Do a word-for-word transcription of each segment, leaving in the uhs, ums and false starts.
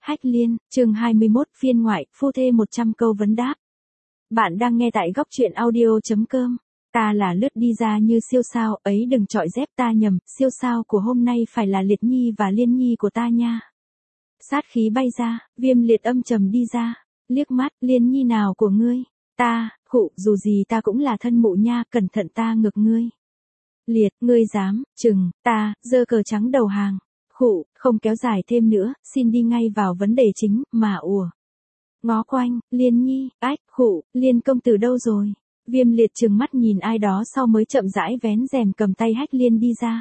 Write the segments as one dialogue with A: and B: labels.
A: Hách Liên, chương hai mươi mốt, phiên ngoại, phu thê một trăm câu vấn đáp. Bạn đang nghe tại góc truyện audio.com. Ta là lướt đi ra như siêu sao, ấy đừng chọi dép ta nhầm, siêu sao của hôm nay phải là Liệt Nhi và Liên Nhi của ta nha. Sát khí bay ra, Viêm Liệt âm trầm đi ra, liếc mắt, Liên Nhi nào của ngươi? Ta, khụ, dù gì ta cũng là thân mụ nha, cẩn thận ta ngược ngươi. Liệt, ngươi dám, chừng, ta, giơ cờ trắng đầu hàng. Khụ, không kéo dài thêm nữa, xin đi ngay vào vấn đề chính, mà ùa. Ngó quanh, Liên Nhi, ách, khụ, Liên công tử đâu rồi? Viêm Liệt trừng mắt nhìn ai đó sau mới chậm rãi vén rèm cầm tay Hách Liên đi ra.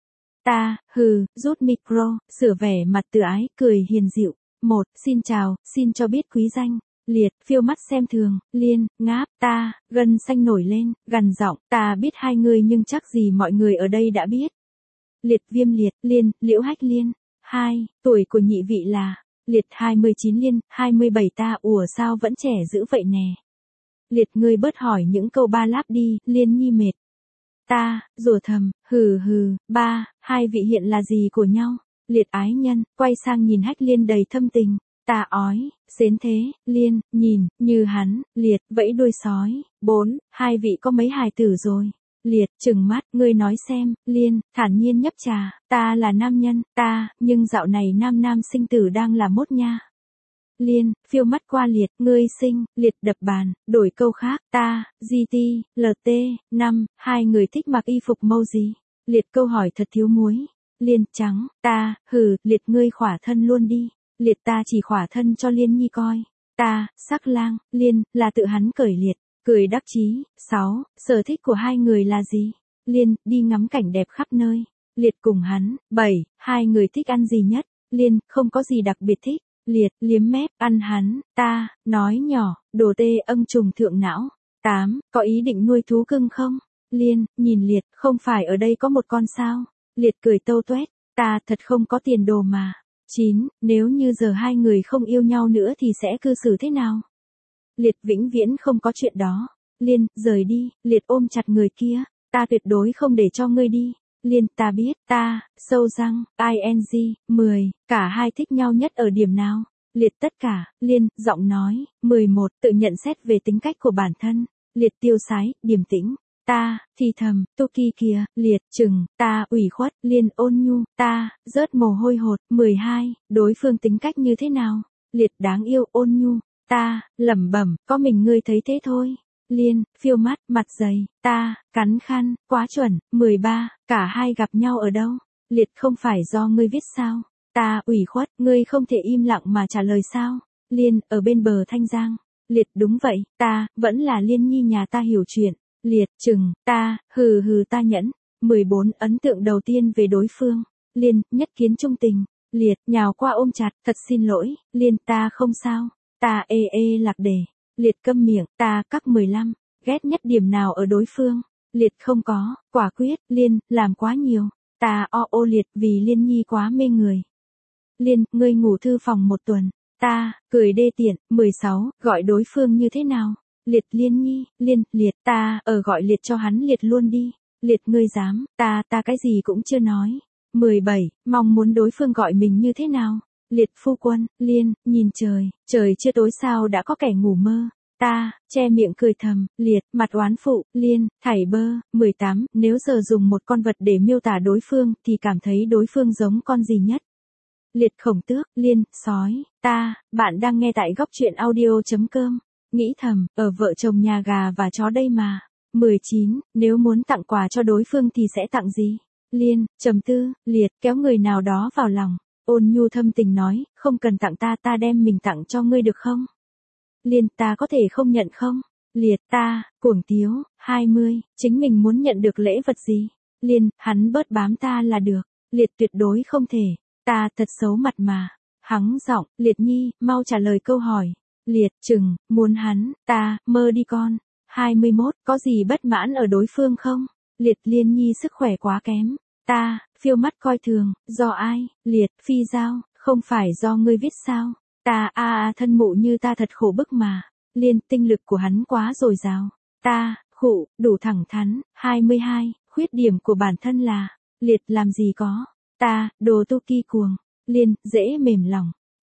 A: Ta, hừ, rút micro, sửa vẻ mặt từ ái, cười hiền dịu. Một, xin chào, xin cho biết quý danh. Liệt, phiêu mắt xem thường, Liên, ngáp, ta, gân xanh nổi lên, gằn giọng, ta biết hai người nhưng chắc gì mọi người ở đây đã biết. Liệt, Viêm Liệt, Liên, Liễu Hách Liên. Hai, tuổi của nhị vị là, Liệt hai mươi chín, Liên, hai mươi bảy, ta, ủa sao vẫn trẻ dữ vậy nè. Liệt, ngươi bớt hỏi những câu ba láp đi, Liên Nhi mệt. Ta, rủa thầm, hừ hừ, ba, hai vị hiện là gì của nhau? Liệt ái nhân, quay sang nhìn Hách Liên đầy thâm tình. Ta ói, xến thế, Liên, nhìn, như hắn, Liệt, vẫy đuôi sói. Bốn, hai vị có mấy hài tử rồi? Liệt, trừng mắt, ngươi nói xem, Liên, thản nhiên nhấp trà, ta là nam nhân, ta, nhưng dạo này nam nam sinh tử đang là mốt nha. Liên, phiêu mắt qua Liệt, ngươi sinh, Liệt đập bàn, đổi câu khác, ta, giê tê, lờ tê, năm, hai người thích mặc y phục màu gì? Liệt câu hỏi thật thiếu muối. Liên, trắng, ta, hừ, Liệt ngươi khỏa thân luôn đi. Liệt ta chỉ khỏa thân cho Liên Nhi coi. Ta, sắc lang, Liên, là tự hắn cởi Liệt. Cười đắc chí. Sáu, sở thích của hai người là gì? Liên, đi ngắm cảnh đẹp khắp nơi. Liệt cùng hắn. Bảy, hai người thích ăn gì nhất? Liên, không có gì đặc biệt thích. Liệt, liếm mép, ăn hắn. Ta, nói nhỏ, đồ tê âm trùng thượng não. Tám, có ý định nuôi thú cưng không? Liên, nhìn Liệt, không phải ở đây có một con sao? Liệt cười tâu tuét. Ta thật không có tiền đồ mà. Chín, nếu như giờ hai người không yêu nhau nữa thì sẽ cư xử thế nào? Liệt, vĩnh viễn không có chuyện đó. Liên, rời đi. Liệt ôm chặt người kia. Ta tuyệt đối không để cho ngươi đi. Liên, ta biết, ta, sâu răng, ing, mười, cả hai thích nhau nhất ở điểm nào? Liệt, tất cả. Liên, giọng nói. Mười một, tự nhận xét về tính cách của bản thân. Liệt, tiêu sái, điềm tĩnh. Ta, thì thầm, Toki kìa. Liệt, chừng, ta, ủy khuất. Liên, ôn nhu. Ta, rớt mồ hôi hột. Mười hai, đối phương tính cách như thế nào? Liệt, đáng yêu, ôn nhu. Ta, lẩm bẩm, có mình ngươi thấy thế thôi. Liên, phiêu mắt, mặt dày. Ta, cắn khăn, quá chuẩn. Mười ba, cả hai gặp nhau ở đâu? Liệt, không phải do ngươi viết sao? Ta, ủy khuất, ngươi không thể im lặng mà trả lời sao? Liên, ở bên bờ Thanh Giang. Liệt, đúng vậy, ta, vẫn là Liên Nhi nhà ta hiểu chuyện. Liệt, chừng, ta, hừ hừ ta nhẫn. Mười bốn, ấn tượng đầu tiên về đối phương. Liên, nhất kiến trung tình. Liệt, nhào qua ôm chặt, thật xin lỗi. Liên, ta không sao. Ta, ê ê lạc đề. Liệt câm miệng, ta, các mười lăm, ghét nhất điểm nào ở đối phương? Liệt không có, quả quyết. Liên, làm quá nhiều. Ta, o ô Liệt, vì Liên Nhi quá mê người. Liên, ngươi ngủ thư phòng một tuần. Ta, cười đê tiện. Mười sáu, gọi đối phương như thế nào? Liệt, Liên Nhi. Liên, Liệt, ta, ở gọi Liệt cho hắn Liệt luôn đi. Liệt, ngươi dám, ta, ta cái gì cũng chưa nói. Mười bảy, mong muốn đối phương gọi mình như thế nào? Liệt, phu quân. Liên, nhìn trời, trời chưa tối sao đã có kẻ ngủ mơ. Ta, che miệng cười thầm. Liệt, mặt oán phụ. Liên, thảy bơ. Mười tám, nếu giờ dùng một con vật để miêu tả đối phương thì cảm thấy đối phương giống con gì nhất? Liệt, khổng tước. Liên, sói. Ta, bạn đang nghe tại góc truyện audio.com. Nghĩ thầm, ở vợ chồng nhà gà và chó đây mà. Mười chín, nếu muốn tặng quà cho đối phương thì sẽ tặng gì? Liên, trầm tư. Liệt, kéo người nào đó vào lòng. Ôn nhu thâm tình nói, không cần tặng ta, ta đem mình tặng cho ngươi được không? Liên, ta có thể không nhận không? Liệt, ta, cuồng tiếu. Hai mươi, chính mình muốn nhận được lễ vật gì? Liên, hắn bớt bám ta là được. Liệt, tuyệt đối không thể. Ta, thật xấu mặt mà. Hắng giọng, Liệt Nhi, mau trả lời câu hỏi. Liệt, chừng, muốn hắn, ta, mơ đi con. Hai mươi mốt, có gì bất mãn ở đối phương không? Liệt, Liên Nhi sức khỏe quá kém. Ta, phiêu mắt coi thường, do ai? Liệt, phi giao, không phải do ngươi viết sao? Ta, a a thân mụ như ta thật khổ bức mà. Liên, tinh lực của hắn quá dồi dào. Ta, khụ, đủ thẳng thắn. Hai mươi hai, khuyết điểm của bản thân là. Liệt, làm gì có. Ta, đồ tu ki cuồng. Liên, dễ mềm lòng.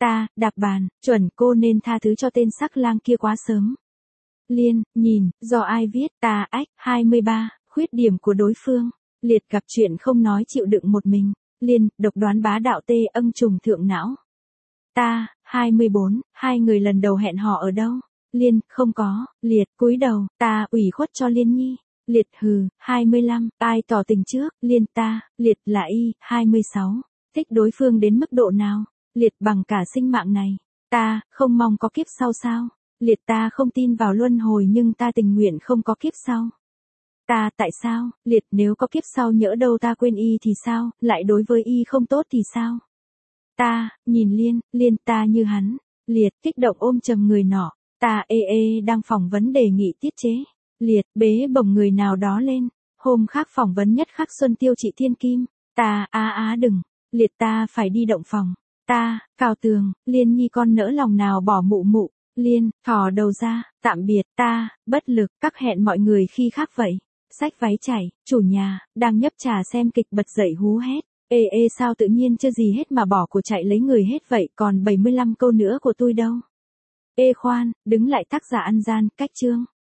A: Ta, đạp bàn, chuẩn, cô nên tha thứ cho tên sắc lang kia quá sớm. Liên, nhìn, do ai viết, ta, ách, hai mươi ba, khuyết điểm của đối phương. Liệt gặp chuyện không nói chịu đựng một mình. Liên, độc đoán bá đạo tê âng trùng thượng não. Ta, hai mươi bốn, hai người lần đầu hẹn hò ở đâu? Liên, không có. Liệt, cúi đầu, ta, ủy khuất cho Liên nhi. Liệt, hừ, hai mươi lăm, ai tỏ tình trước? Liên, ta, Liệt là y, hai mươi sáu. Thích đối phương đến mức độ nào? Liệt, bằng cả sinh mạng này. Ta, không mong có kiếp sau sao? Liệt, ta không tin vào luân hồi nhưng ta tình nguyện không có kiếp sau. Ta, tại sao? Liệt, nếu có kiếp sau nhỡ đâu ta quên y thì sao, lại đối với y không tốt thì sao? Ta, nhìn Liên, Liên, ta như hắn. Liệt, kích động ôm chầm người nọ. Ta, ê ê, đang phỏng vấn đề nghị tiết chế. Liệt, bế bổng người nào đó lên. Hôm khác phỏng vấn nhất khắc Xuân Tiêu chị Thiên Kim. Ta, á á đừng. Liệt, ta phải đi động phòng. Ta, cào tường, Liên nhi con nỡ lòng nào bỏ mụ mụ. Liên, thò đầu ra, tạm biệt, ta, bất lực, các hẹn mọi người khi khác vậy. Xách váy chảy, chủ nhà, đang nhấp trà xem kịch bật dậy hú hét. Ê ê sao tự nhiên chưa gì hết mà bỏ của chạy lấy người hết vậy, còn bảy mươi lăm câu nữa của tôi đâu. Ê khoan, đứng lại tác giả ăn gian, cách chương.